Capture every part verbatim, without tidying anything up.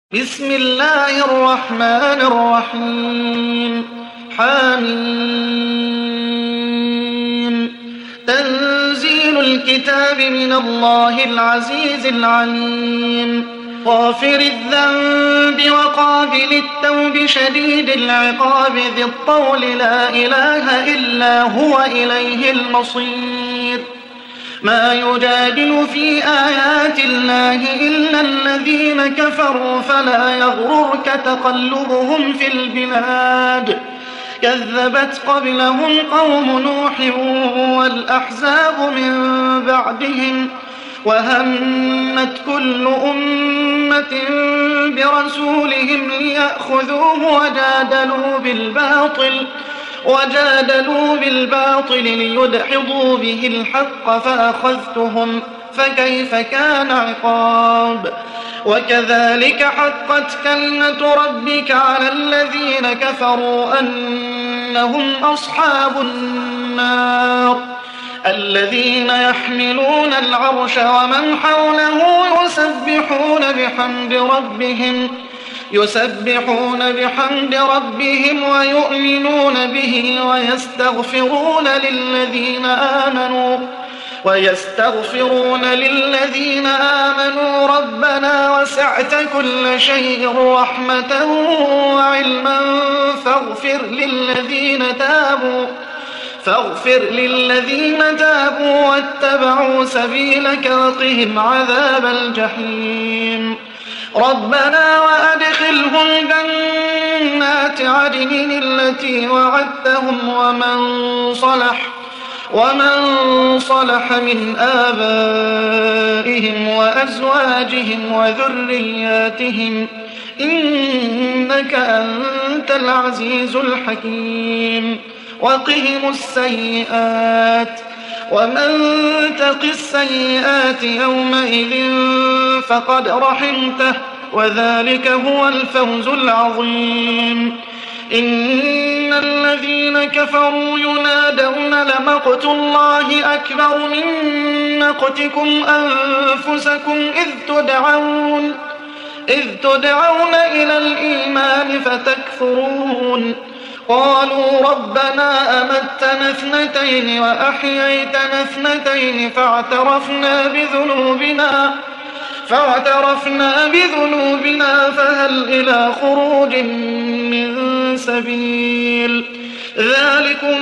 بسم الله الرحمن الرحيم حميم تنزيل الكتاب من الله العزيز العليم غافر الذنب وقابل التوب شديد العقاب ذي الطول لا إله إلا هو إليه المصير ما يجادل في آيات الله إلا الذين كفروا فلا يغررك تقلبهم في البلاد كذبت قبلهم قوم نوح والأحزاب من بعدهم وهمت كل أمة برسولهم ليأخذوه وجادلوا بالباطل وجادلوا بالباطل ليدحضوا به الحق فأخذتهم فكيف كان عقاب وكذلك حقت كلمة ربك على الذين كفروا أنهم أصحاب النار الذين يحملون العرش ومن حوله يسبحون بحمد ربهم يسبحون بحمد ربهم ويؤمنون به ويستغفرون للذين آمنوا ويستغفرون للذين آمنوا ربنا وسعت كل شيء رحمة وعلما فاغفر للذين تابوا فاغفر للذين تابوا واتبعوا سبيلك وقهم عذاب الجحيم ربنا وأدخلهم جنات عدن التي وعدتهم ومن صلح ومن صلح من آبائهم وأزواجهم وذرياتهم إنك أنت العزيز الحكيم وقهم السيئات ومن تق السيئات يومئذ فقد رحمته وذلك هو الفوز العظيم إن الذين كفروا ينادون لمقت الله أكبر من مقتكم أنفسكم إذ تدعون إذ تدعون إلى الإيمان فتكفرون قالوا ربنا أمتنا اثنتين وأحييتنا اثنتين فاعترفنا بذنوبنا فاعترفنا بذنوبنا فهل إلى خروج من سبيل ذلكم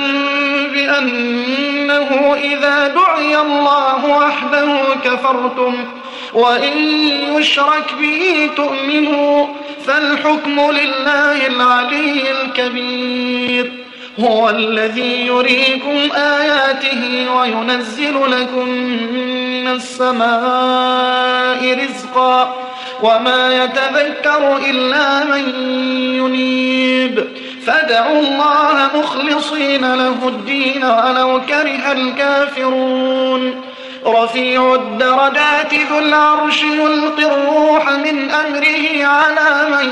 بأنه إذا دعي الله وحده كفرتم وإن يشرك به تؤمنوا فالحكم لله العلي الكبير هو الذي يريكم آياته وينزل لكم من السماء رزقا وما يتذكر إلا من ينيب فادعوا الله مخلصين له الدين ولو كره الكافرون رفيع الدرجات ذو العرش يلقي الروح من أمره على من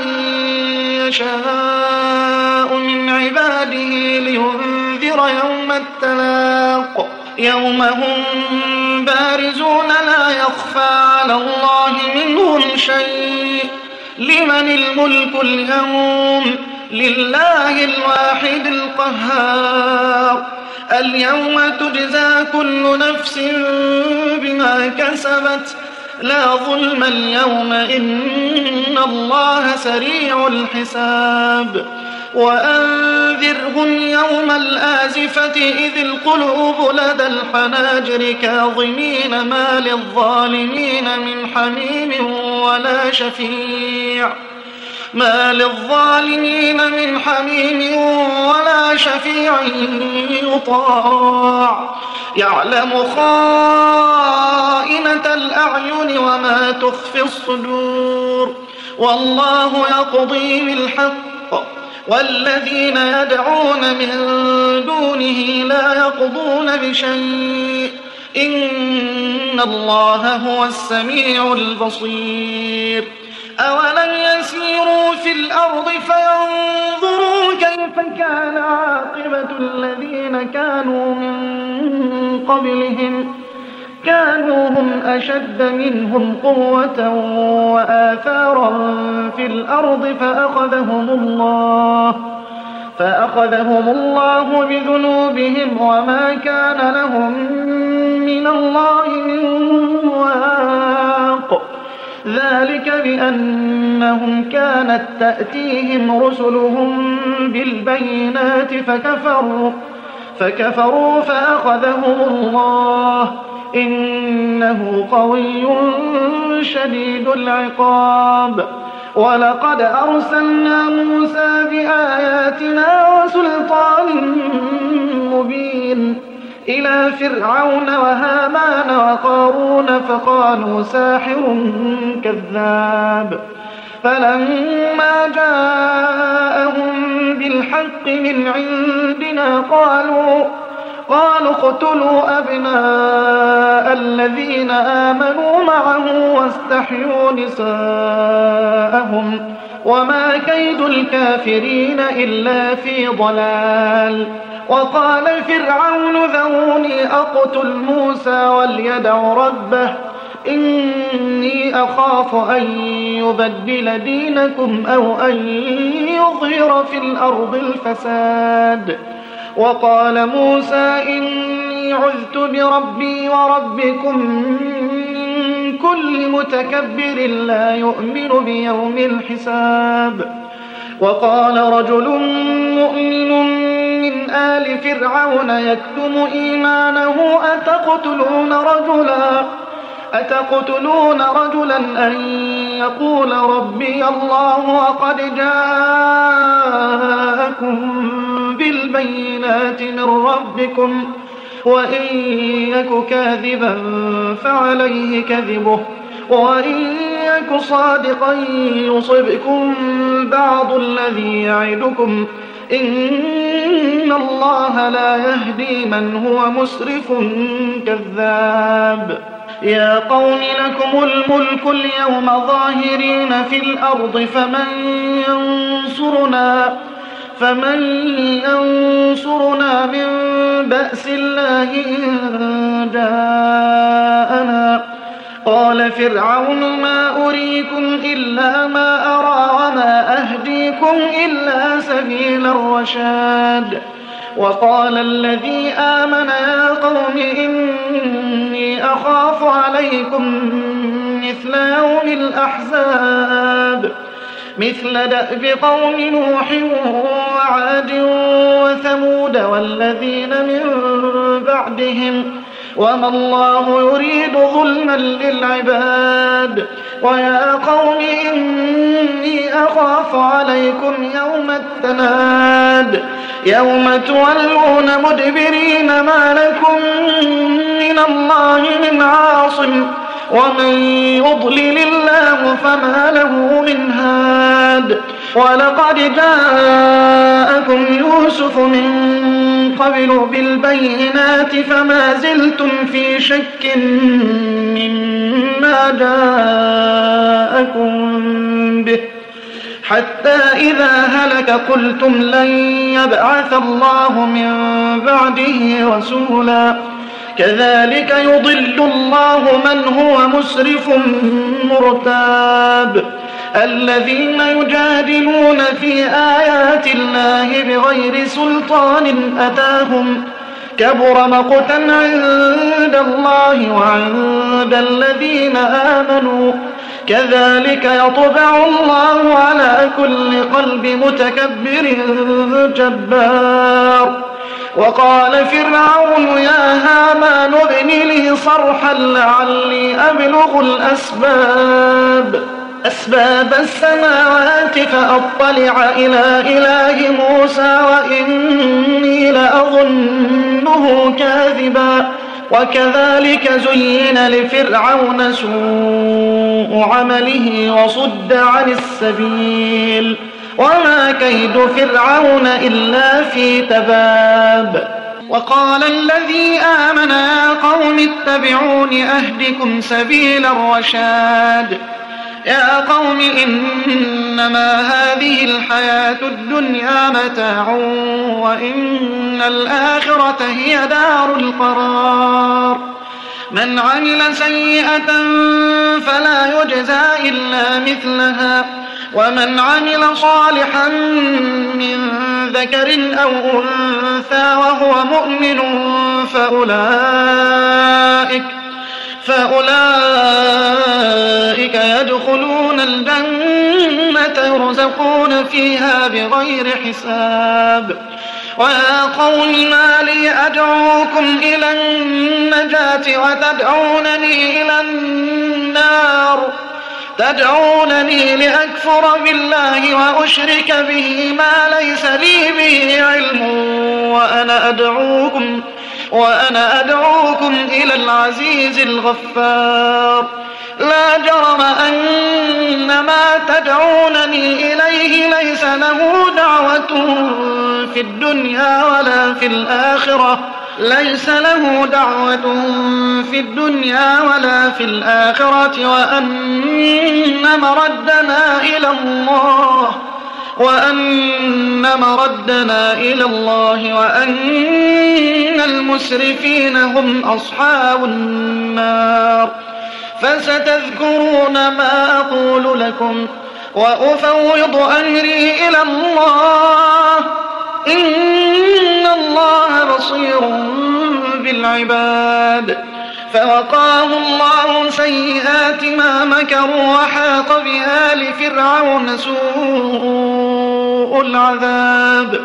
يشاء من عباده لينذر يوم التلاق يوم هم بارزون لا يخفى على الله منهم شيء لمن الملك اليوم لله الواحد القهار اليوم تجزى كل نفس بما كسبت لا ظلم اليوم إن الله سريع الحساب وأنذرهم يوم الآزفة إذ القلوب لدى الحناجر كاظمين ما للظالمين من حميم ولا شفيع ما للظالمين من حميم ولا شفيع يطاع يعلم خائنة الأعين وما تخفي الصدور والله يقضي بالحق والذين يدعون من دونه لا يقضون بشيء إن الله هو السميع البصير أولم يسيروا في الأرض فينظروا كيف كان عاقبة الذين كانوا من قبلهم كانوا هم أشد منهم قوة وآثارا في في الأرض فأخذهم الله فأخذهم الله بذنوبهم وما كان لهم من الله من واق ذلك بأنهم كانت تأتيهم رسلهم بالبينات فكفروا فكفروا فأخذهم الله إنه قوي شديد العقاب ولقد أرسلنا موسى بآياتنا وسلطان مبين إلى فرعون وهامان وقارون فقالوا ساحر كذاب فلما جاءهم بالحق من عندنا قالوا قالوا اقتلوا أبناء الذين آمنوا معه واستحيوا نساءهم وما كيد الكافرين إلا في ضلال وقال فرعون ذروني أقتل موسى وليدع ربه إني أخاف أن يبدل دينكم أو أن يظهر في الأرض الفساد وقال موسى إني عذت بربي وربكم من كل متكبر لا يؤمن بيوم الحساب وقال رجل مؤمن من آل فرعون يكتم إيمانه أتقتلون رجلا أتقتلون رجلا أن يقول ربي الله وقد جاءكم بالبينات من ربكم وإن يك كاذبا فعليه كذبه وإن يك صادقا يصبكم بعض الذي يعدكم إن الله لا يهدي من هو مسرف كذاب يا قوم لكم الملك اليوم ظاهرين في الأرض فمن ينصرنا فمن ينصرنا من بأس الله إن جاءنا قال فرعون ما أريكم إلا ما أرى وما أهديكم إلا سبيل الرشاد وقال الذي آمن يا قوم إني أخاف عليكم مثل يوم الأحزاب مثل دأب قوم نوح وعاد وثمود والذين من بعدهم وما الله يريد ظلما للعباد ويا قوم إني أخاف عليكم يوم التناد يوم تولون مدبرين ما لكم من الله من عاصم ومن يضلل الله فما له من هاد ولقد جاءكم يوسف من قبل بالبينات فما زلتم في شك مما جاءكم به حتى إذا هلك قلتم لن يبعث الله من بعده رسولا كذلك يضل الله من هو مسرف مرتاب الذين يجادلون في آيات الله بغير سلطان أتاهم كبر مقتا عند الله وعند الذين آمنوا كذلك يطبع الله على كل قلب متكبر جبار وقال فرعون يا هامان ابن لي صرحا لعلي أبلغ الأسباب أسباب السماوات فأطلع إلى إله موسى وإني لأظنه كاذبا وكذلك زين لفرعون سوء عمله وصد عن السبيل وما كيد فرعون إلا في تباب وقال الذي آمن يا قوم اتبعون أهدكم سبيل الرشاد يا قوم إنما هذه الحياة الدنيا متاع وإن الآخرة هي دار القرار من عمل سيئة فلا يجزى إلا مثلها ومن عمل صالحا من ذكر أو أنثى وهو مؤمن فأولئك, فأولئك يدخلون الجنة يرزقون فيها بغير حساب. ويا قوم ما لي أدعوكم إلى النجاة وتدعونني إلى النار تدعونني لأكفر بالله وأشرك به ما ليس لي به علم وأنا أدعوكم, وأنا أدعوكم إلى العزيز الغفار. لا جرم أن ما تدعونني إليه ليس له دعوة في الدنيا ولا في الآخرة ليس له دعوة في الدنيا ولا في الآخرة وأن مردنا إلى الله وأن مردنا إلى الله وأن المسرفين هم أصحاب النار. فستذكرون ما أقول لكم وأفوض أمري إلى الله إن الله بصير بالعباد. فوقاه الله سيئات ما مكروا وحاق بآل فرعون سوء العذاب.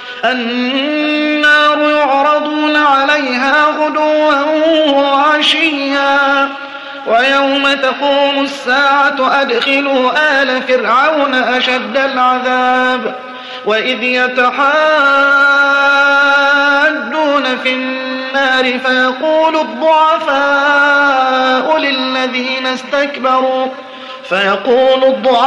النار يعرضون عليها غدوا وعشيا ويوم تقوم الساعة أدخلوا آل فرعون أشد العذاب. وإذ يتحاجون في النار فيقول الضعفاء للذين استكبروا فيقول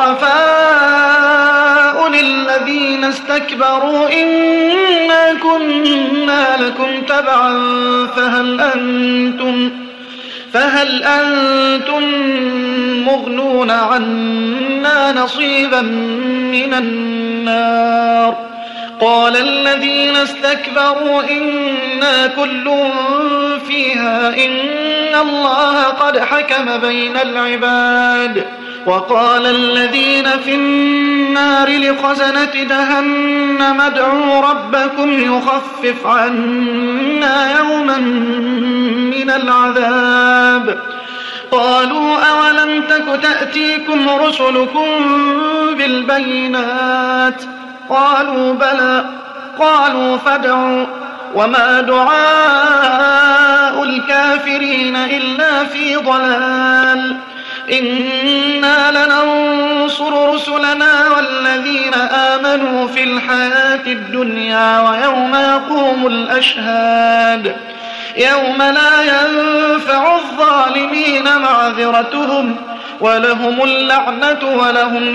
الضعفاء للذين استكبروا إنا كنا لكم تبعا فهل أنتم فهل أنتم مغنون عنا نصيبا من النار. قال الذين استكبروا إنا كل فيها إن الله قد حكم بين العباد. وقال الذين في النار لخزنة جهنم ادعوا ربكم يخفف عنا يوما من العذاب. قالوا أولم تك تأتيكم رسلكم بالبينات قالوا بلى قالوا فادعوا وما دعاء الكافرين إلا في ضلال. إنا لننصر رسلنا والذين آمنوا في الحياة الدنيا ويوم يقوم الأشهاد يوم لا ينفع الظالمين معذرتهم ولهم اللعنة ولهم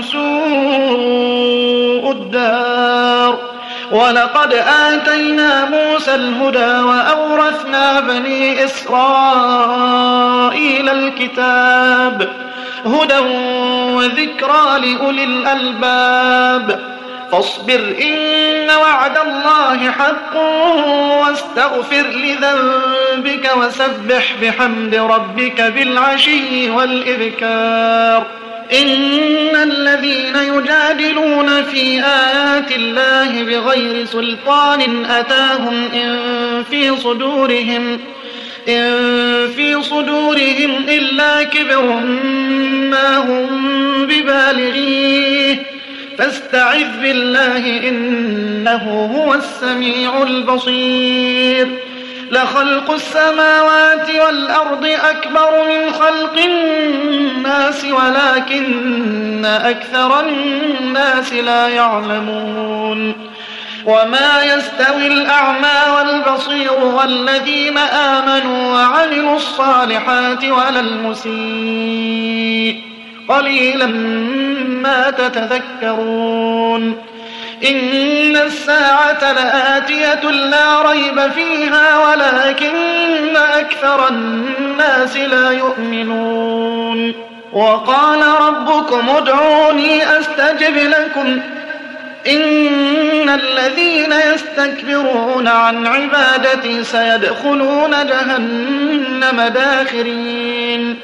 سوء الدار. ولقد آتينا موسى الهدى وأورثنا بني إسرائيل الكتاب هدى وذكرى لأولي الألباب. فاصبر إن وعد الله حق واستغفر لذنبك وسبح بحمد ربك بالعشي والإبكار. إن الذين يجادلون في آيات الله بغير سلطان أتاهم إن في صدورهم إن في صدورهم إلا كبر ما هم ببالغيه فاستعذ بالله إنه هو السميع البصير. لخلق السماوات والأرض أكبر من خلق الناس ولكن أكثر الناس لا يعلمون. وما يستوي الأعمى والبصير والذين آمنوا وعملوا الصالحات ولا المسيء قليلا ما تتذكرون. إن الساعة لآتية لا ريب فيها ولكن أكثر الناس لا يؤمنون. وقال ربكم ادعوني أستجب لكم إن الذين يستكبرون عن عبادتي سيدخلون جهنم داخرين.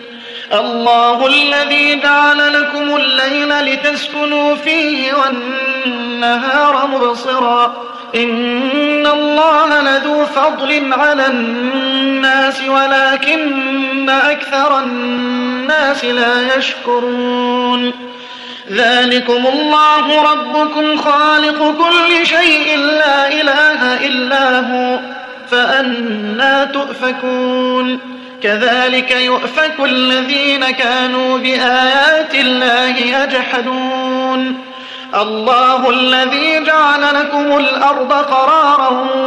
الله الذي جعل لكم الليل لتسكنوا فيه والنهار مبصرا إن الله لذو فضل على الناس ولكن أكثر الناس لا يشكرون ذلكم الله ربكم خالق كل شيء لا إله إلا هو فأنى تؤفكون كذلك يؤفك الذين كانوا بآيات الله يجحدون الله الذي جعل لكم الأرض قرارا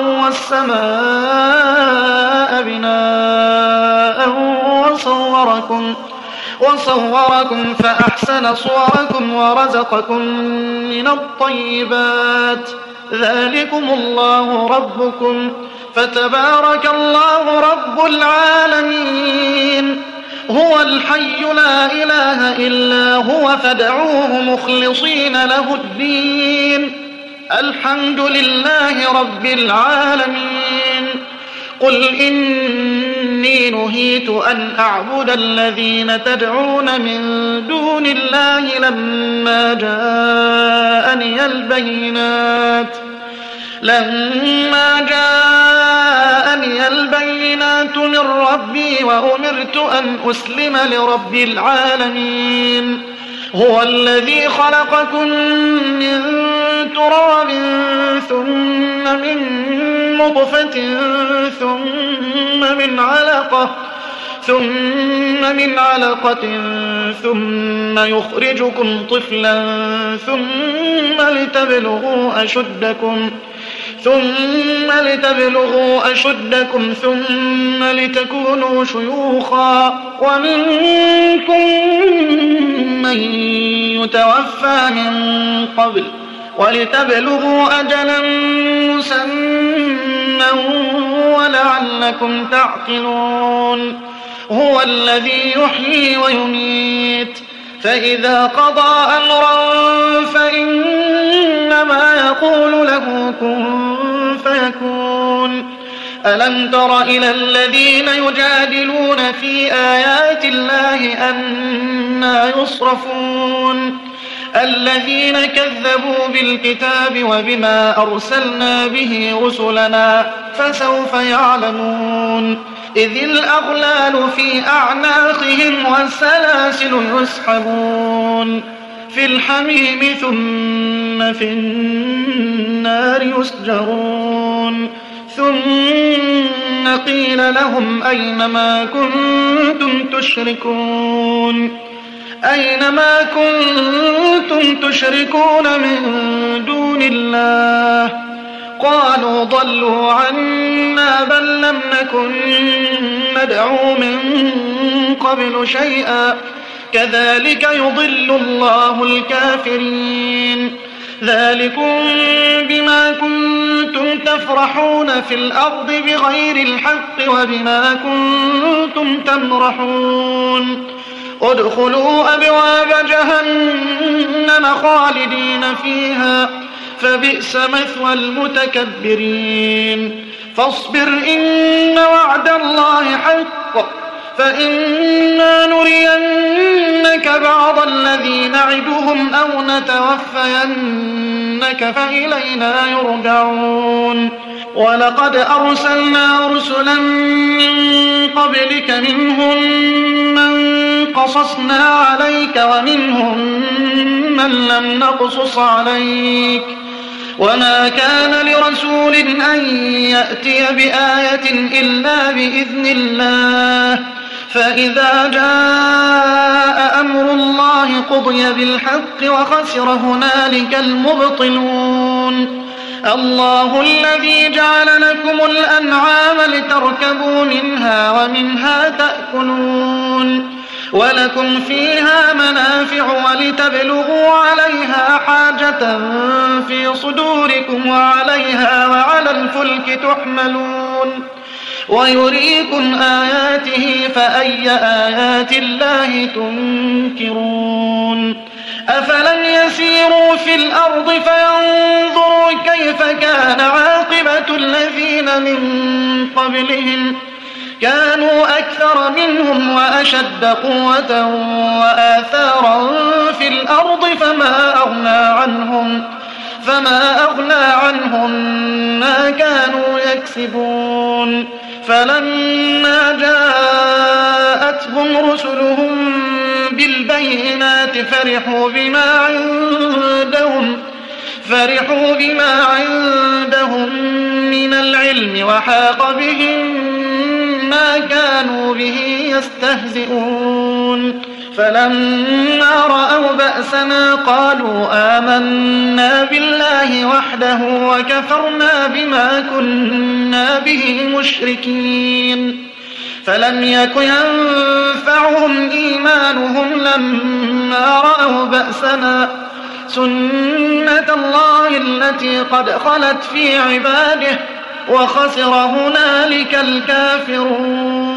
والسماء بناء وصوركم وصوركم فأحسن صوركم ورزقكم من الطيبات ذلكم الله ربكم فتبارك الله رب العالمين هو الحي لا إله إلا هو فادعوه مخلصين له الدين الحمد لله رب العالمين قل إني نهيت أن أعبد الذين تدعون من دون الله لما جاءني البينات لما جاءني البينات من ربي وأمرت أن أسلم لرب العالمين هو الذي خلقكم من تراب ثم من نطفة ثم من علقة ثم من علقة ثم يخرجكم طفلا ثم لتبلغوا أشدكم ثم لتبلغوا أشدكم ثم لتكونوا شيوخا ومنكم من يتوفى من قبل ولتبلغوا أجلا مسمى ولعلكم تعقلون هو الذي يحيي ويميت فإذا قضى أمرا فإنما يقول له كن فيكون ألم تر إلى الذين يجادلون في آيات الله أنى يصرفون الذين كذبوا بالكتاب وبما أرسلنا به رسلنا فسوف يعلمون إذ الأغلال في أعناقهم والسلاسل يسحبون في الحميم ثم في النار يسجرون ثم قيل لهم أين ما كنتم تشركون أين ما كنتم تشركون من دون الله قالوا ضلوا عنا بل لم نكن ندعو من قبل شيئا كذلك يضل الله الكافرين ذلكم بما كنتم تفرحون في الأرض بغير الحق وبما كنتم تمرحون ادخلوا أبواب جهنم خالدين فيها فبئس مثوى المتكبرين فاصبر إن وعد الله حق فإنا نرينك بعض الذي نعدهم أو نتوفينك فإلينا يرجعون ولقد أرسلنا رسلا من قبلك منهم من قصصنا عليك ومنهم من لم نقصص عليك وما كان لرسول أن يأتي بآية إلا بإذن الله فإذا جاء أمر الله قضي بالحق وخسر هنالك المبطلون الله الذي جعل لكم الأنعام لتركبوا منها ومنها تأكلون ولكم فيها منافع ولتبلغوا عليها حاجة في صدوركم وعليها وعلى الفلك تحملون ويريكم آياته فأي آيات الله تنكرون أفلم يسيروا في الأرض فينظروا كيف كان عاقبة الذين من قبلهم كانوا أكثر منهم وأشد قوة وآثارا في الأرض فما أغنى عنهم فما أغنى عنهم ما كانوا يكسبون فلما جاءتهم رسلهم بالبينات فرحوا بما عندهم فرحوا بما عندهم من العلم وحاق بهم ما كانوا به يستهزئون فلما رأوا بأسنا قالوا آمنا بالله وحده وكفرنا بما كنا به مشركين فلم يك ينفعهم إيمانهم لما رأوا بأسنا سنة الله التي قد خلت في عباده وخسر هنالك الكافرون